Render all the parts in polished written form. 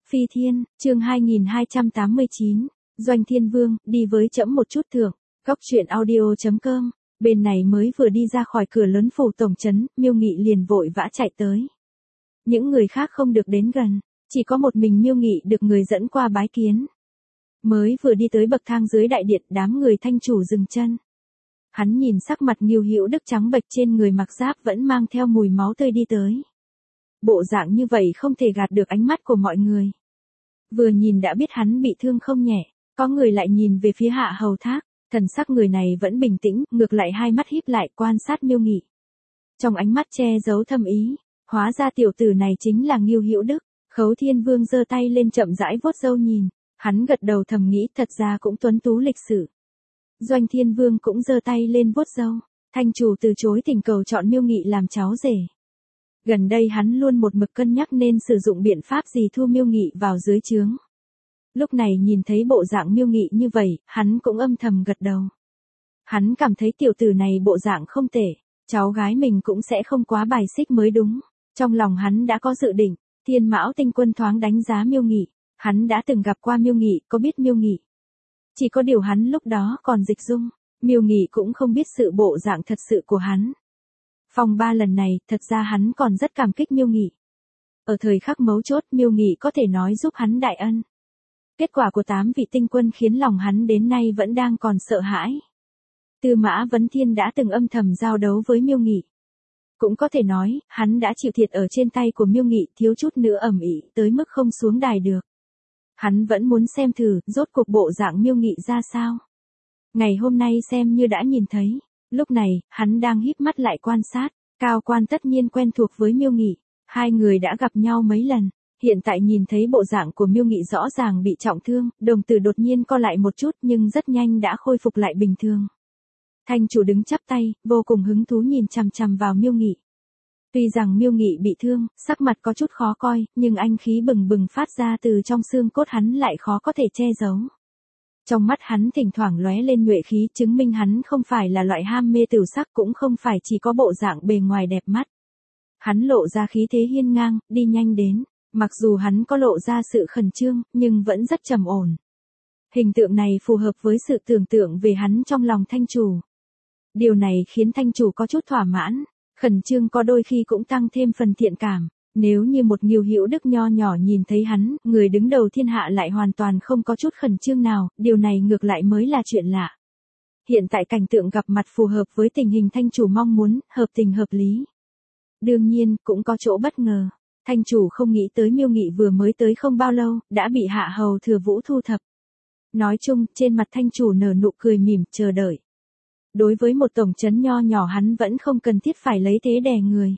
Phi Thiên, chương 2289, Doanh Thiên Vương, đi với trẫm một chút thưởng. Góc truyện audio.com, bên này mới vừa đi ra khỏi cửa lớn phủ tổng trấn, Miêu Nghị liền vội vã chạy tới. Những người khác không được đến gần, chỉ có một mình Miêu Nghị được người dẫn qua bái kiến. Mới vừa đi tới bậc thang dưới đại điện, đám người Thanh chủ dừng chân. Hắn nhìn sắc mặt Ngưu Hữu Đức trắng bệch, trên người mặc giáp vẫn mang theo mùi máu tươi đi tới. Bộ dạng như vậy không thể gạt được ánh mắt của mọi người. Vừa nhìn đã biết hắn bị thương không nhẹ, có người lại nhìn về phía Hạ Hầu Thác, thần sắc người này vẫn bình tĩnh, ngược lại hai mắt híp lại quan sát Miêu Nghị. Trong ánh mắt che giấu thâm ý, hóa ra tiểu tử này chính là Ngưu Hữu Đức. Khấu Thiên Vương giơ tay lên chậm rãi vuốt râu nhìn, hắn gật đầu thầm nghĩ thật ra cũng tuấn tú lịch sự. Doanh Thiên Vương cũng giơ tay lên vuốt râu, Thanh chủ từ chối thỉnh cầu chọn Miêu Nghị làm cháu rể. Gần đây hắn luôn một mực cân nhắc nên sử dụng biện pháp gì thu Miêu Nghị vào dưới trướng. Lúc này nhìn thấy bộ dạng Miêu Nghị như vậy, hắn cũng âm thầm gật đầu. Hắn cảm thấy tiểu tử này bộ dạng không tệ, cháu gái mình cũng sẽ không quá bài xích mới đúng. Trong lòng hắn đã có dự định, Thiên Mão Tinh Quân thoáng đánh giá Miêu Nghị, hắn đã từng gặp qua Miêu Nghị, có biết Miêu Nghị. Chỉ có điều hắn lúc đó còn dịch dung, Miêu Nghị cũng không biết sự bộ dạng thật sự của hắn. Phong ba lần này, thật ra hắn còn rất cảm kích Miêu Nghị. Ở thời khắc mấu chốt, Miêu Nghị có thể nói giúp hắn đại ân. Kết quả của 8 vị tinh quân khiến lòng hắn đến nay vẫn đang còn sợ hãi. Tư Mã Vấn Thiên đã từng âm thầm giao đấu với Miêu Nghị. Cũng có thể nói, hắn đã chịu thiệt ở trên tay của Miêu Nghị, thiếu chút nữa ầm ĩ tới mức không xuống đài được. Hắn vẫn muốn xem thử, rốt cuộc bộ dạng Miêu Nghị ra sao. Ngày hôm nay xem như đã nhìn thấy. Lúc này, hắn đang híp mắt lại quan sát, Cao Quan tất nhiên quen thuộc với Miêu Nghị, hai người đã gặp nhau mấy lần, hiện tại nhìn thấy bộ dạng của Miêu Nghị rõ ràng bị trọng thương, đồng tử đột nhiên co lại một chút nhưng rất nhanh đã khôi phục lại bình thường. Thanh chủ đứng chắp tay, vô cùng hứng thú nhìn chằm chằm vào Miêu Nghị. Tuy rằng Miêu Nghị bị thương, sắc mặt có chút khó coi, nhưng anh khí bừng bừng phát ra từ trong xương cốt hắn lại khó có thể che giấu. Trong mắt hắn thỉnh thoảng lóe lên nhuệ khí, chứng minh hắn không phải là loại ham mê tửu sắc, cũng không phải chỉ có bộ dạng bề ngoài đẹp mắt. Hắn lộ ra khí thế hiên ngang, đi nhanh đến, mặc dù hắn có lộ ra sự khẩn trương, nhưng vẫn rất trầm ổn. Hình tượng này phù hợp với sự tưởng tượng về hắn trong lòng Thanh chủ. Điều này khiến Thanh chủ có chút thỏa mãn, khẩn trương có đôi khi cũng tăng thêm phần thiện cảm. Nếu như một Ngưu Hữu Đức nho nhỏ nhìn thấy hắn, người đứng đầu thiên hạ lại hoàn toàn không có chút khẩn trương nào, điều này ngược lại mới là chuyện lạ. Hiện tại cảnh tượng gặp mặt phù hợp với tình hình Thanh chủ mong muốn, hợp tình hợp lý. Đương nhiên, cũng có chỗ bất ngờ. Thanh chủ không nghĩ tới Miêu Nghị vừa mới tới không bao lâu, đã bị Hạ Hầu Thừa Vũ thu thập. Nói chung, trên mặt Thanh chủ nở nụ cười mỉm, chờ đợi. Đối với một tổng trấn nho nhỏ hắn vẫn không cần thiết phải lấy thế đè người.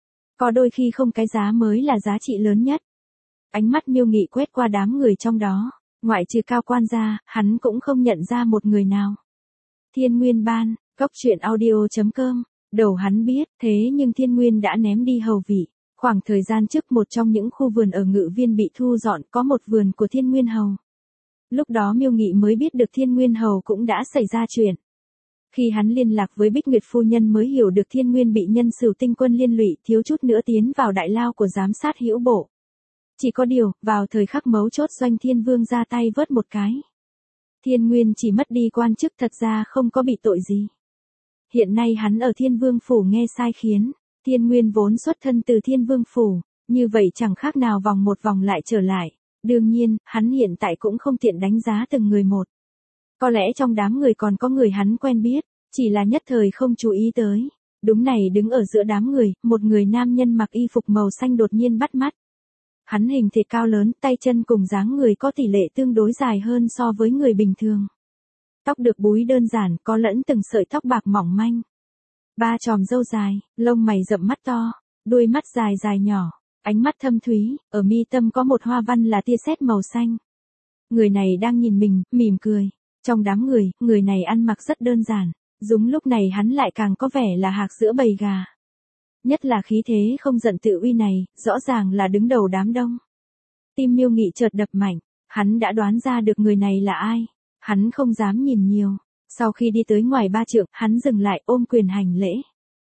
Có đôi khi không cái giá mới là giá trị lớn nhất. Ánh mắt Miêu Nghị quét qua đám người trong đó, ngoại trừ Cao Quan ra, hắn cũng không nhận ra một người nào. Thiên Nguyên Ban, Góc truyện audio.com, đầu hắn biết, thế nhưng Thiên Nguyên đã ném đi hầu vị. Khoảng thời gian trước một trong những khu vườn ở Ngự Viên bị thu dọn, có một vườn của Thiên Nguyên Hầu. Lúc đó Miêu Nghị mới biết được Thiên Nguyên Hầu cũng đã xảy ra chuyện. Khi hắn liên lạc với Bích Nguyệt phu nhân mới hiểu được Thiên Nguyên bị nhân Sửu Tinh Quân liên lụy, thiếu chút nữa tiến vào đại lao của giám sát hữu bộ. Chỉ có điều, vào thời khắc mấu chốt Doanh Thiên Vương ra tay vớt một cái. Thiên Nguyên chỉ mất đi quan chức, thật ra không có bị tội gì. Hiện nay hắn ở Thiên Vương phủ nghe sai khiến, Thiên Nguyên vốn xuất thân từ Thiên Vương phủ, như vậy chẳng khác nào vòng một vòng lại trở lại. Đương nhiên, hắn hiện tại cũng không tiện đánh giá từng người một. Có lẽ trong đám người còn có người hắn quen biết, chỉ là nhất thời không chú ý tới. Đúng này, đứng ở giữa đám người, một người nam nhân mặc y phục màu xanh đột nhiên bắt mắt. Hắn hình thể cao lớn, tay chân cùng dáng người có tỷ lệ tương đối dài hơn so với người bình thường. Tóc được búi đơn giản, có lẫn từng sợi tóc bạc mỏng manh. Ba chòm râu dài, lông mày rậm mắt to, đuôi mắt dài dài nhỏ, ánh mắt thâm thúy, ở mi tâm có một hoa văn là tia sét màu xanh. Người này đang nhìn mình, mỉm cười. Trong đám người, người này ăn mặc rất đơn giản, đúng lúc này hắn lại càng có vẻ là hạc giữa bầy gà. Nhất là khí thế không giận tự uy này, rõ ràng là đứng đầu đám đông. Tim Miêu Nghị chợt đập mạnh, hắn đã đoán ra được người này là ai. Hắn không dám nhìn nhiều, sau khi đi tới ngoài 3 trượng, hắn dừng lại ôm quyền hành lễ.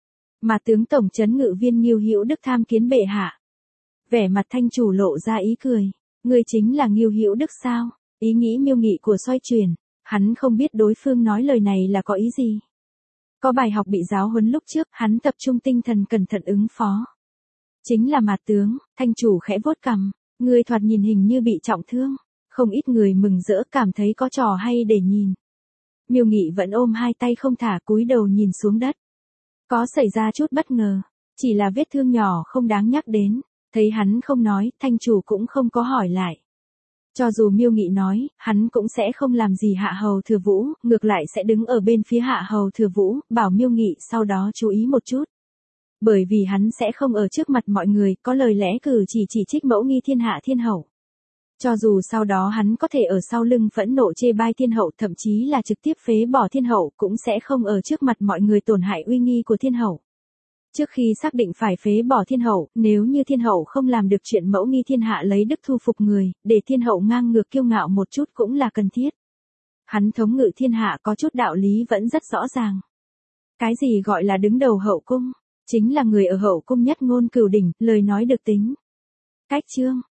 Mà tướng tổng trấn Ngự Viên Ngưu Hữu Đức tham kiến bệ hạ. Vẻ mặt Thanh chủ lộ ra ý cười, Ngươi chính là Ngưu Hữu Đức sao? Ý nghĩ Miêu Nghị của xoay chuyển, hắn không biết đối phương nói lời này là có ý gì. Có bài học bị giáo huấn lúc trước, hắn tập trung tinh thần cẩn thận ứng phó. Chính là Mạt tướng, thanh chủ khẽ vuốt cằm, ngươi thoạt nhìn hình như bị trọng thương, không ít người mừng rỡ cảm thấy có trò hay để nhìn. Miêu Nghị vẫn ôm hai tay không thả, cúi đầu nhìn xuống đất. Có xảy ra chút bất ngờ, chỉ là vết thương nhỏ không đáng nhắc đến, thấy hắn không nói, thanh chủ cũng không có hỏi lại. Cho dù Miêu Nghị nói, hắn cũng sẽ không làm gì Hạ Hầu Thừa Vũ, ngược lại sẽ đứng ở bên phía Hạ Hầu Thừa Vũ, bảo Miêu Nghị sau đó chú ý một chút. Bởi vì hắn sẽ không ở trước mặt mọi người có lời lẽ cử chỉ trích mẫu nghi thiên hạ thiên hậu. Cho dù sau đó hắn có thể ở sau lưng phẫn nộ chê bai thiên hậu, thậm chí là trực tiếp phế bỏ thiên hậu, cũng sẽ không ở trước mặt mọi người tổn hại uy nghi của thiên hậu. Trước khi xác định phải phế bỏ thiên hậu, nếu như thiên hậu không làm được chuyện mẫu nghi thiên hạ lấy đức thu phục người, để thiên hậu ngang ngược kiêu ngạo một chút cũng là cần thiết. Hắn thống ngự thiên hạ có chút đạo lý vẫn rất rõ ràng. Cái gì gọi là đứng đầu hậu cung? Chính là người ở hậu cung nhất ngôn cửu đỉnh, lời nói được tính. Cách chương